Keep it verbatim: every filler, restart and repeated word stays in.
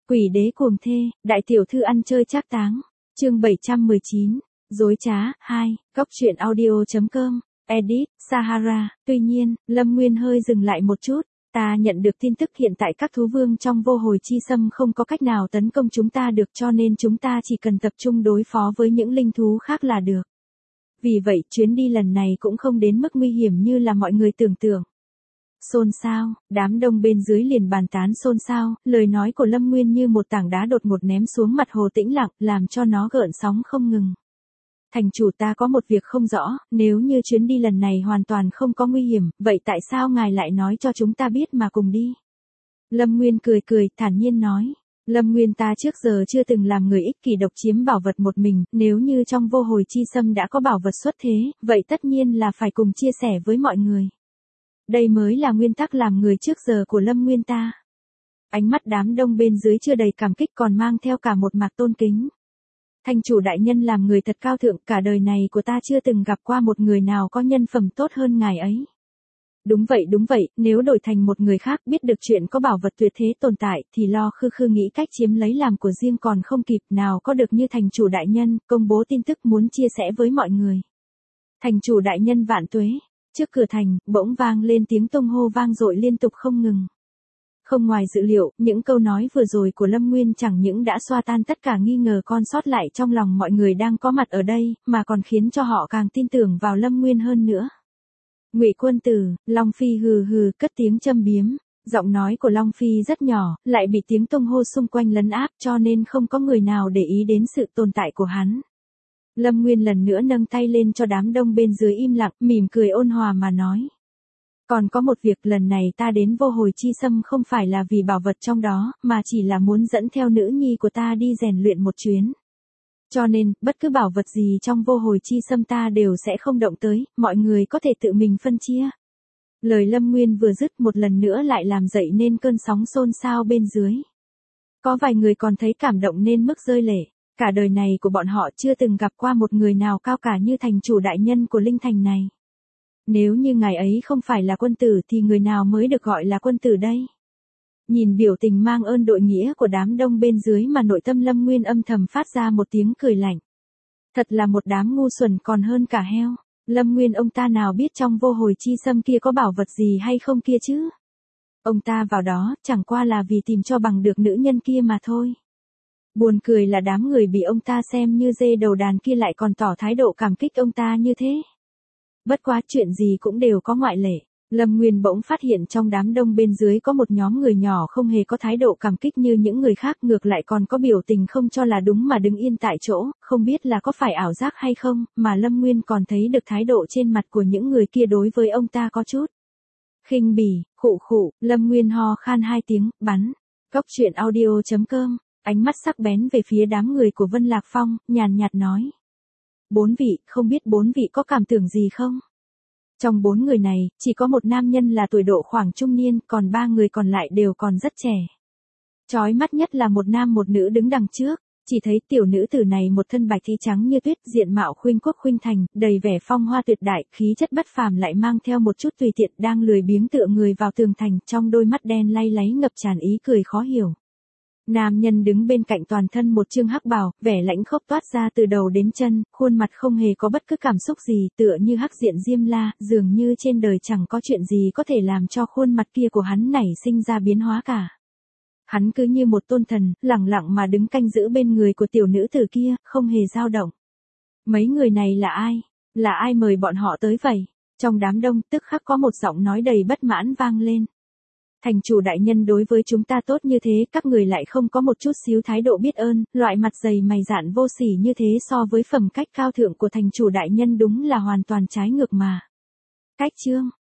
Quỷ đế cuồng thê, đại tiểu thư ăn chơi trác táng. Chương bảy trăm mười chín, dối trá, hai, Cóc truyện audio chấm com, edit, Sahara. Tuy nhiên, Lâm Nguyên hơi dừng lại một chút. Ta nhận được tin tức hiện tại các thú vương trong vô hồi chi xâm không có cách nào tấn công chúng ta được, cho nên chúng ta chỉ cần tập trung đối phó với những linh thú khác là được. Vì vậy chuyến đi lần này cũng không đến mức nguy hiểm như là mọi người tưởng tượng. Xôn xao, đám đông bên dưới liền bàn tán xôn xao, lời nói của Lâm Nguyên như một tảng đá đột ngột ném xuống mặt hồ tĩnh lặng, làm cho nó gợn sóng không ngừng. Thành chủ, ta có một việc không rõ, nếu như chuyến đi lần này hoàn toàn không có nguy hiểm, vậy tại sao ngài lại nói cho chúng ta biết mà cùng đi? Lâm Nguyên cười cười, thản nhiên nói. Lâm Nguyên, ta trước giờ chưa từng làm người ích kỷ độc chiếm bảo vật một mình, nếu như trong vô hồi chi xâm đã có bảo vật xuất thế, vậy tất nhiên là phải cùng chia sẻ với mọi người. Đây mới là nguyên tắc làm người trước giờ của Lâm Nguyên ta. Ánh mắt đám đông bên dưới chưa đầy cảm kích còn mang theo cả một mạc tôn kính. Thành chủ đại nhân làm người thật cao thượng, cả đời này của ta chưa từng gặp qua một người nào có nhân phẩm tốt hơn ngài ấy. Đúng vậy đúng vậy, nếu đổi thành một người khác biết được chuyện có bảo vật tuyệt thế tồn tại thì lo khư khư nghĩ cách chiếm lấy làm của riêng còn không kịp, nào có được như thành chủ đại nhân, công bố tin tức muốn chia sẻ với mọi người. Thành chủ đại nhân vạn tuế. Trước cửa thành, bỗng vang lên tiếng tung hô vang dội liên tục không ngừng. Không ngoài dự liệu, những câu nói vừa rồi của Lâm Nguyên chẳng những đã xoa tan tất cả nghi ngờ còn sót lại trong lòng mọi người đang có mặt ở đây, mà còn khiến cho họ càng tin tưởng vào Lâm Nguyên hơn nữa. Ngụy quân tử, Long Phi hừ hừ cất tiếng châm biếm, giọng nói của Long Phi rất nhỏ, lại bị tiếng tung hô xung quanh lấn áp cho nên không có người nào để ý đến sự tồn tại của hắn. Lâm Nguyên lần nữa nâng tay lên cho đám đông bên dưới im lặng, mỉm cười ôn hòa mà nói. Còn có một việc, lần này ta đến vô hồi chi xâm không phải là vì bảo vật trong đó, mà chỉ là muốn dẫn theo nữ nhi của ta đi rèn luyện một chuyến. Cho nên, bất cứ bảo vật gì trong vô hồi chi xâm ta đều sẽ không động tới, mọi người có thể tự mình phân chia. Lời Lâm Nguyên vừa dứt một lần nữa lại làm dậy nên cơn sóng xôn xao bên dưới. Có vài người còn thấy cảm động nên mức rơi lệ. Cả đời này của bọn họ chưa từng gặp qua một người nào cao cả như thành chủ đại nhân của linh thành này. Nếu như ngài ấy không phải là quân tử thì người nào mới được gọi là quân tử đây? Nhìn biểu tình mang ơn đội nghĩa của đám đông bên dưới mà nội tâm Lâm Nguyên âm thầm phát ra một tiếng cười lạnh. Thật là một đám ngu xuẩn còn hơn cả heo. Lâm Nguyên ông ta nào biết trong vô hồi chi xâm kia có bảo vật gì hay không kia chứ? Ông ta vào đó chẳng qua là vì tìm cho bằng được nữ nhân kia mà thôi. Buồn cười là đám người bị ông ta xem như dê đầu đàn kia lại còn tỏ thái độ cảm kích ông ta như thế. Bất quá chuyện gì cũng đều có ngoại lệ. Lâm Nguyên bỗng phát hiện trong đám đông bên dưới có một nhóm người nhỏ không hề có thái độ cảm kích như những người khác, ngược lại còn có biểu tình không cho là đúng mà đứng yên tại chỗ, không biết là có phải ảo giác hay không, mà Lâm Nguyên còn thấy được thái độ trên mặt của những người kia đối với ông ta có chút khinh bỉ, khụ khụ. Lâm Nguyên ho khan hai tiếng, bắn. Cóc truyện audio chấm com. Ánh mắt sắc bén về phía đám người của Vân Lạc Phong, nhàn nhạt nói. Bốn vị, không biết bốn vị có cảm tưởng gì không? Trong bốn người này, chỉ có một nam nhân là tuổi độ khoảng trung niên, còn ba người còn lại đều còn rất trẻ. Chói mắt nhất là một nam một nữ đứng đằng trước, chỉ thấy tiểu nữ tử này một thân bạch y trắng như tuyết, diện mạo khuynh quốc khuynh thành, đầy vẻ phong hoa tuyệt đại, khí chất bất phàm lại mang theo một chút tùy tiện, đang lười biếng tựa người vào tường thành, trong đôi mắt đen lay láy ngập tràn ý cười khó hiểu. Nam nhân đứng bên cạnh toàn thân một chương hắc bào, vẻ lãnh khốc toát ra từ đầu đến chân, khuôn mặt không hề có bất cứ cảm xúc gì, tựa như hắc diện diêm la, dường như trên đời chẳng có chuyện gì có thể làm cho khuôn mặt kia của hắn nảy sinh ra biến hóa cả. Hắn cứ như một tôn thần, lẳng lặng mà đứng canh giữ bên người của tiểu nữ tử kia, không hề dao động. Mấy người này là ai? Là ai mời bọn họ tới vậy? Trong đám đông, tức khắc có một giọng nói đầy bất mãn vang lên. Thành chủ đại nhân đối với chúng ta tốt như thế, các người lại không có một chút xíu thái độ biết ơn, loại mặt dày mày dạn vô sỉ như thế so với phẩm cách cao thượng của thành chủ đại nhân đúng là hoàn toàn trái ngược mà. Cách chương,